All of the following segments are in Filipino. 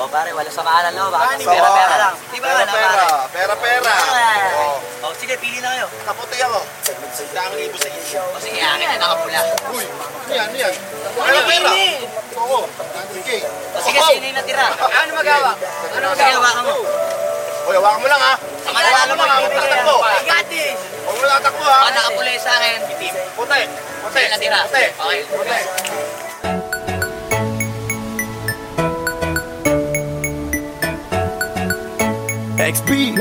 O pare, wala sa maanan no, baka pera-pera lang. Di ba na pare? Pera-pera. O sige, pili na kayo. Kaputi ako. 100,000 sa inyo. O sige, akin na nakapula. Uy, yan. Pera-pera. Oo. O sige, sino yung natira? Ano magawa? Sige, hawakan mo. Uy, hawakan mo lang ha. Hawakan mo, Huwag tatakbo. I got this! Huwag mo tatakbo ha. Ang nakapula yung sa akin, itim. Puti. Sino yung natira? Puti. Okay. Puti. XB.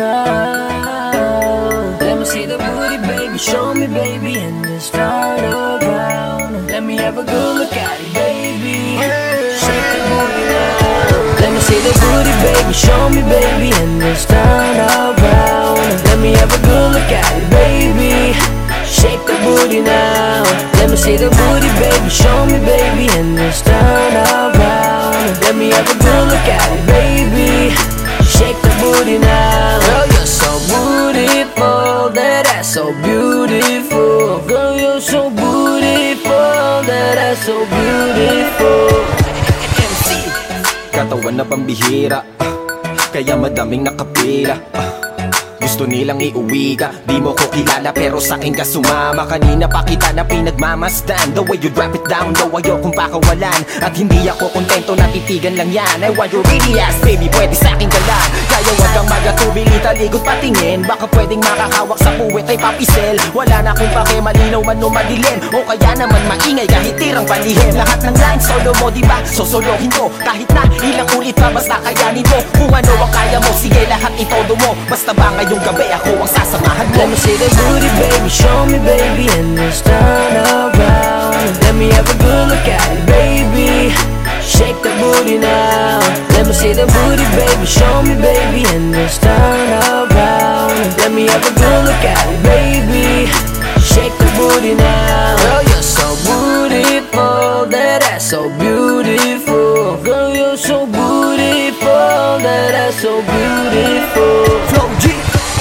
Let me see the booty, baby. Show me, baby, and just start around. Let me have a good look at it, baby. Shake the booty now. Let me see the booty, baby. Show me, baby, and just turn around. Let me have a good look at it, baby. Shake the booty now. Let me see the booty, baby. Show me, baby, and just turn around. Let me have a good look at it, baby. Shake the booty now. Girl, you're so beautiful. That ass so beautiful. Girl, you're so beautiful. That ass so beautiful. MC katawan na pambihira, kaya madaming nakapira. Gusto nilang iuwi ka, di mo ko kilala pero sa'kin ka sumama. Kanina pa kita na pinagmamasdan. The way you drop it down, daw ayokong pakawalan. At hindi ako kontento, natitigan lang yan. I want your really ass, baby, pwede sa'kin galan. Kaya wag kang magatubili, talikod patingin. Baka pwedeng makakawak sa puwet ay papisel. Wala na kung pake, malinaw man o madilim. O kaya naman maingay kahit tirang palihim. Lahat ng lines, solo mo diba? Sosolohin ko, kahit na ilang ulit pa, basta kayanin mo. Kung ano ang kaya mo, sige lahat itodo mo. Basta ba ngayong gabi ako ang sasamahan mo. Let me see the booty, baby, show me, baby, and just turn around. Let me have a good look at it, baby. Shake the booty now. Let me see the booty, baby, show me, baby, and just turn around. Let me have a good look at it, baby. Shake the booty now. Girl, you're so beautiful. That ass so beautiful. Girl, you're so beautiful. That ass so beautiful. Flow G.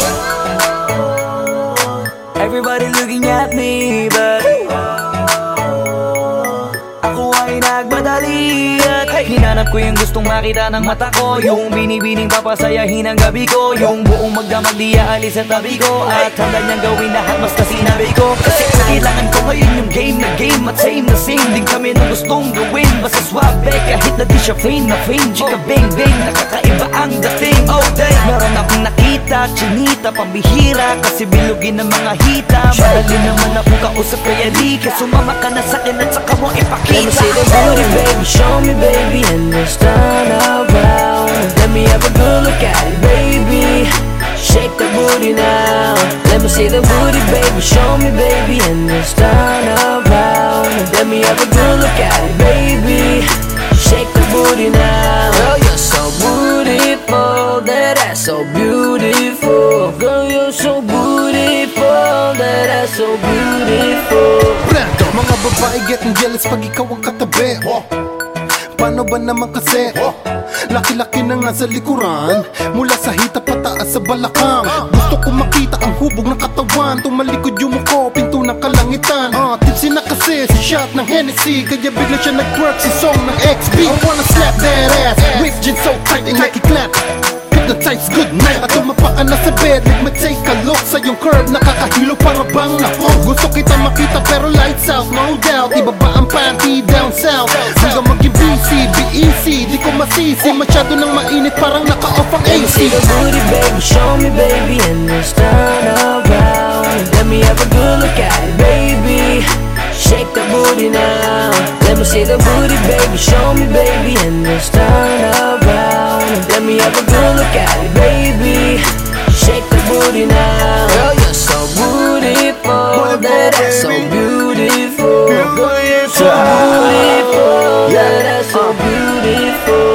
Everybody looking at me, but ako ay nagmadali at hinanap ko yung gustong makita ng mata ko. Yung binibining papasayahin ang gabi ko. Yung buong magdamag di aalis sa tabi ko. At handa niyang gawin lahat basta sinabi ko. Kasi kailangan ko ngayon yung game na game. At same na same din kami ng gustong gawin. Basta swabe kahit na di siya fame na fame. Chika bang bang, nakakaiba ang dating. Oh day, meron akong nakita, chinita, pambihira. Kasi bilugin ng mga hita. Madali naman akong kausap kaya di ka sumama ka na sakin at saka mo ipakita. Let me see the booty, baby, show me, baby, and just turn around. Let me have a good look at it, baby. Shake the booty now. Let me see the booty, baby, show me, baby, and just turn around. Let me have a good look at it, baby. Shake the booty now. Girl, you're so beautiful. That ass so beautiful. Girl, you're so beautiful. That ass so beautiful. Mga babae getting jealous pag ikaw ang katabi. Paano ba naman kasi? Laki-laki na nga sa likuran, mula sa hita pataas sa balakang. Gusto ko makita ang hubog ng katawan. Tumalikod yung muko, pinto ng kalangitan. Tipsy na kasi si shot ng Hennessy, kaya bigla siya nag-twerk si song ng XB. I wanna slap that ass, ripped jeans so tight and nakiklap. Hypnotize good night at tumapa ka na sa bed. Let me take a look sa yung curve, nakakahilo para bang nako. Gusto kita makita pero lights out, no doubt. Ibaba ang panty down south. Hanggang maging busy, be easy. Di ko masisi, masyado nang mainit parang naka-off ang AC. Let me see the booty, baby, show me, baby, and just turn around. Let me have a good look at it, baby. Shake the booty now. Let me see the booty, baby, show me, baby, and just turn around. Let me have a good look at it, baby. Shake the booty now. Girl, you're so beautiful. That ass so beautiful. Girl, you're so beautiful. That ass so beautiful.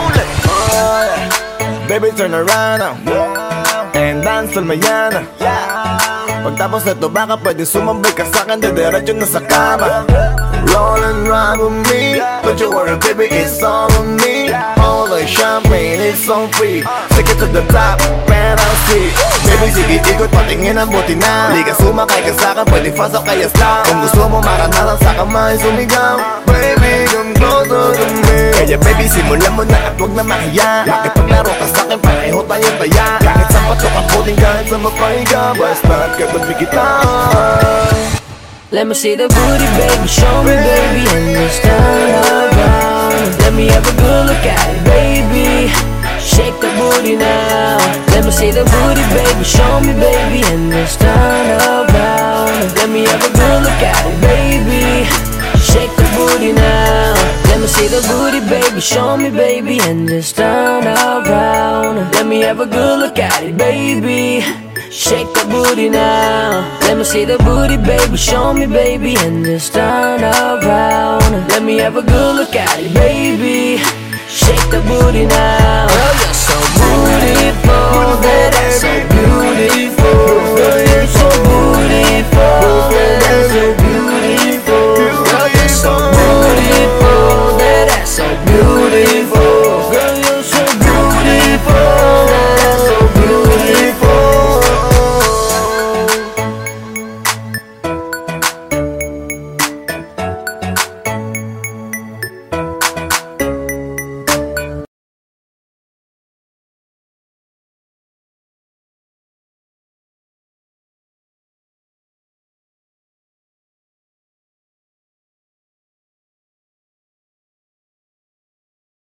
Baby, turn around now and dance till mañana. Pagtapos nito baka pwede sumambay ka sa'kin, dediretso na sa kama. Roll and ride with me, don't you worry baby, it's all on me. All the champagne, it's so free. Take it to the top, penalty. Baby, sige ikot, patingin ang buti na. Di ka sumakay ka sa'kin, pwede fast o kaya slow. Kung gusto mo maranasan sa kamay sumigaw. Baby, come closer to me. Kaya baby, simulan mo na at huwag na mahiya. Makipaglaro ka sa'kin, pareho tayong taya. Kahit sa patok ako din, kahit sa mapahiga, basta't katabi kita. Let me see the booty, baby, show me, baby, and just turn around. Let me have a good look at it, baby. Shake the booty now. Let me see the booty, baby, show me, baby, and just turn around. Let me have a good look at it, baby. Shake the booty now. Let me see the booty, baby, show me, baby, and just turn around. Let me have a good look at it, baby. Shake the booty now. Let me see the booty, baby, show me, baby, and just turn around. Let me have a good look at it, baby. Shake the booty now.